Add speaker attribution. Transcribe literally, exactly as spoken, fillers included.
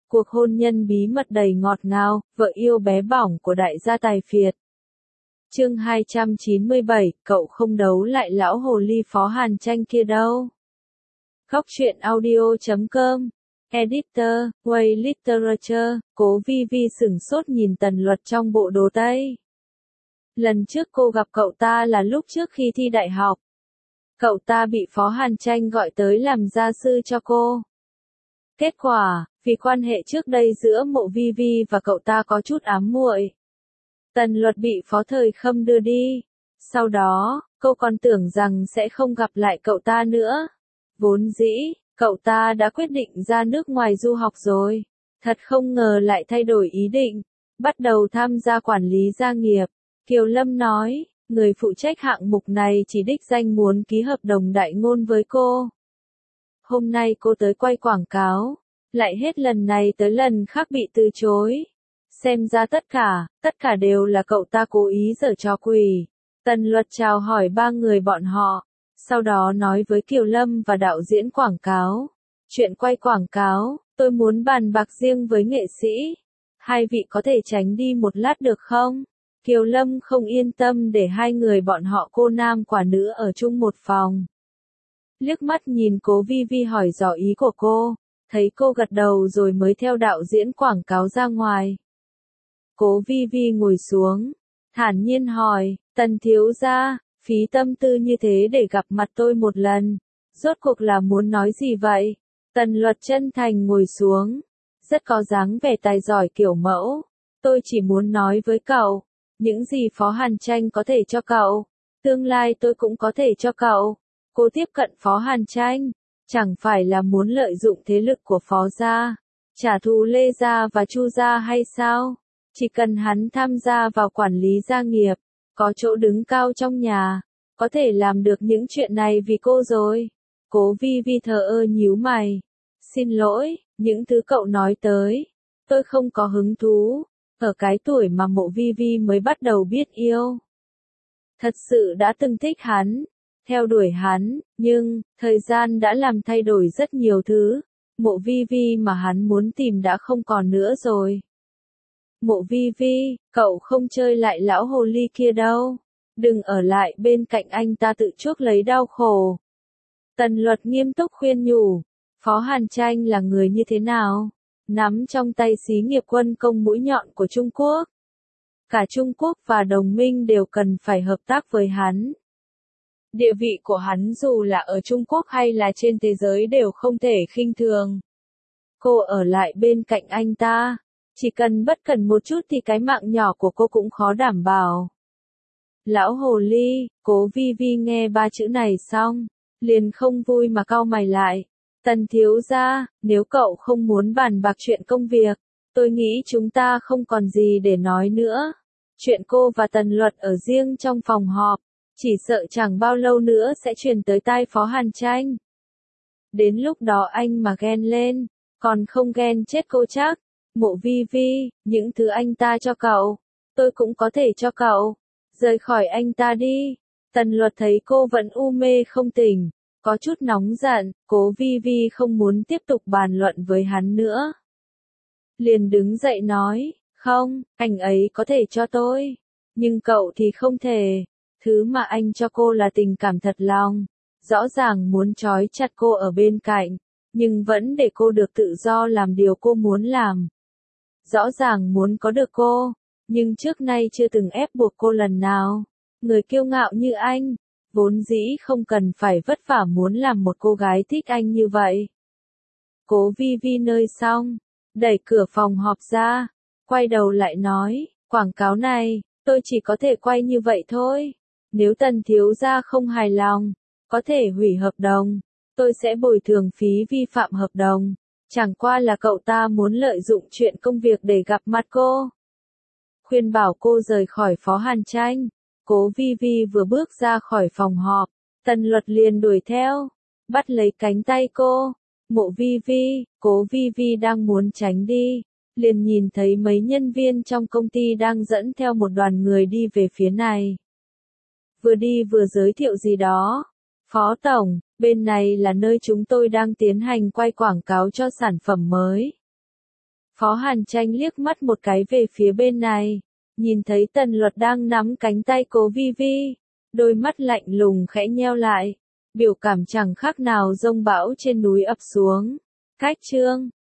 Speaker 1: Cuộc hôn nhân bí mật đầy ngọt ngào, vợ yêu bé bỏng của đại gia tài phiệt. Chương hai trăm chín mươi bảy, cậu không đấu lại lão hồ ly Phó Hàn Tranh kia đâu. Góc truyện audio chấm com. Editor, Way Literature, Cố Vi Vi sửng sốt nhìn Tần Luật trong bộ đồ Tây. Lần trước cô gặp cậu ta là lúc trước khi thi đại học. Cậu ta bị Phó Hàn Tranh gọi tới làm gia sư cho cô. Kết quả, vì quan hệ trước đây giữa Mộ Vi Vi và cậu ta có chút ám muội, Tần Luật bị Phó Thời Khâm đưa đi. Sau đó, cô còn tưởng rằng sẽ không gặp lại cậu ta nữa. Vốn dĩ, cậu ta đã quyết định ra nước ngoài du học rồi. Thật không ngờ lại thay đổi ý định, bắt đầu tham gia quản lý gia nghiệp. Kiều Lâm nói, người phụ trách hạng mục này chỉ đích danh muốn ký hợp đồng đại ngôn với cô. Hôm nay cô tới quay quảng cáo, lại hết lần này tới lần khác bị từ chối. Xem ra tất cả, tất cả đều là cậu ta cố ý giở trò quỷ. Tần Luật chào hỏi ba người bọn họ, sau đó nói với Kiều Lâm và đạo diễn quảng cáo. Chuyện quay quảng cáo, tôi muốn bàn bạc riêng với nghệ sĩ. Hai vị có thể tránh đi một lát được không? Kiều Lâm không yên tâm để hai người bọn họ cô nam quả nữ ở chung một phòng. Liếc mắt nhìn Cố Vi Vi hỏi dò ý của cô, thấy cô gật đầu rồi mới theo đạo diễn quảng cáo ra ngoài. Cố Vi Vi ngồi xuống, thản nhiên hỏi, Tần thiếu gia, phí tâm tư như thế để gặp mặt tôi một lần, rốt cuộc là muốn nói gì vậy? Tần Luật chân thành ngồi xuống, rất có dáng vẻ tài giỏi kiểu mẫu. Tôi chỉ muốn nói với cậu, những gì Phó Hàn Tranh có thể cho cậu, tương lai tôi cũng có thể cho cậu. Cô tiếp cận Phó Hàn Tranh, chẳng phải là muốn lợi dụng thế lực của Phó gia, trả thù Lê gia và Chu gia hay sao? Chỉ cần hắn tham gia vào quản lý gia nghiệp, có chỗ đứng cao trong nhà, có thể làm được những chuyện này vì cô rồi. Cố Vi Vi thờ ơ nhíu mày. Xin lỗi, những thứ cậu nói tới, tôi không có hứng thú. Ở cái tuổi mà Mộ Vi Vi mới bắt đầu biết yêu, thật sự đã từng thích hắn, theo đuổi hắn, nhưng, thời gian đã làm thay đổi rất nhiều thứ. Mộ Vi Vi mà hắn muốn tìm đã không còn nữa rồi. Mộ Vi Vi, cậu không chơi lại lão hồ ly kia đâu. Đừng ở lại bên cạnh anh ta tự chuốc lấy đau khổ. Tần Luật nghiêm túc khuyên nhủ. Phó Hàn Tranh là người như thế nào? Nắm trong tay xí nghiệp quân công mũi nhọn của Trung Quốc. Cả Trung Quốc và đồng minh đều cần phải hợp tác với hắn. Địa vị của hắn dù là ở Trung Quốc hay là trên thế giới đều không thể khinh thường. Cô ở lại bên cạnh anh ta, chỉ cần bất cẩn một chút thì cái mạng nhỏ của cô cũng khó đảm bảo. Lão hồ ly, Cố Vi Vi nghe ba chữ này xong, liền không vui mà cau mày lại. Tần thiếu gia, nếu cậu không muốn bàn bạc chuyện công việc, tôi nghĩ chúng ta không còn gì để nói nữa. Chuyện cô và Tần Luật ở riêng trong phòng họp, chỉ sợ chẳng bao lâu nữa sẽ truyền tới tai Phó Hàn Tranh. Đến lúc đó anh mà ghen lên, còn không ghen chết cô chắc. Mộ Vi Vi, những thứ anh ta cho cậu, tôi cũng có thể cho cậu. Rời khỏi anh ta đi. Tần Luật thấy cô vẫn u mê không tỉnh, có chút nóng giận. Cố Vi Vi không muốn tiếp tục bàn luận với hắn nữa, liền đứng dậy nói, không, anh ấy có thể cho tôi, nhưng cậu thì không thể. Thứ mà anh cho cô là tình cảm thật lòng, rõ ràng muốn trói chặt cô ở bên cạnh, nhưng vẫn để cô được tự do làm điều cô muốn làm. Rõ ràng muốn có được cô, nhưng trước nay chưa từng ép buộc cô lần nào. Người kiêu ngạo như anh, vốn dĩ không cần phải vất vả muốn làm một cô gái thích anh như vậy. Cố Vi Vi nơi xong, đẩy cửa phòng họp ra, quay đầu lại nói, quảng cáo này, tôi chỉ có thể quay như vậy thôi. Nếu Tần thiếu gia không hài lòng, có thể hủy hợp đồng, tôi sẽ bồi thường phí vi phạm hợp đồng. Chẳng qua là cậu ta muốn lợi dụng chuyện công việc để gặp mặt cô. Khuyên bảo cô rời khỏi Phó Hàn Tranh. Cố Vi Vi vừa bước ra khỏi phòng họp, Tần Luật liền đuổi theo, bắt lấy cánh tay cô. Mộ Vi Vi, Cố Vi Vi đang muốn tránh đi, liền nhìn thấy mấy nhân viên trong công ty đang dẫn theo một đoàn người đi về phía này. Vừa đi vừa giới thiệu gì đó. Phó Tổng, bên này là nơi chúng tôi đang tiến hành quay quảng cáo cho sản phẩm mới. Phó Hàn Tranh liếc mắt một cái về phía bên này, nhìn thấy Tần Luật đang nắm cánh tay Cố Vi Vi, đôi mắt lạnh lùng khẽ nheo lại, biểu cảm chẳng khác nào giông bão trên núi ập xuống. Cách chương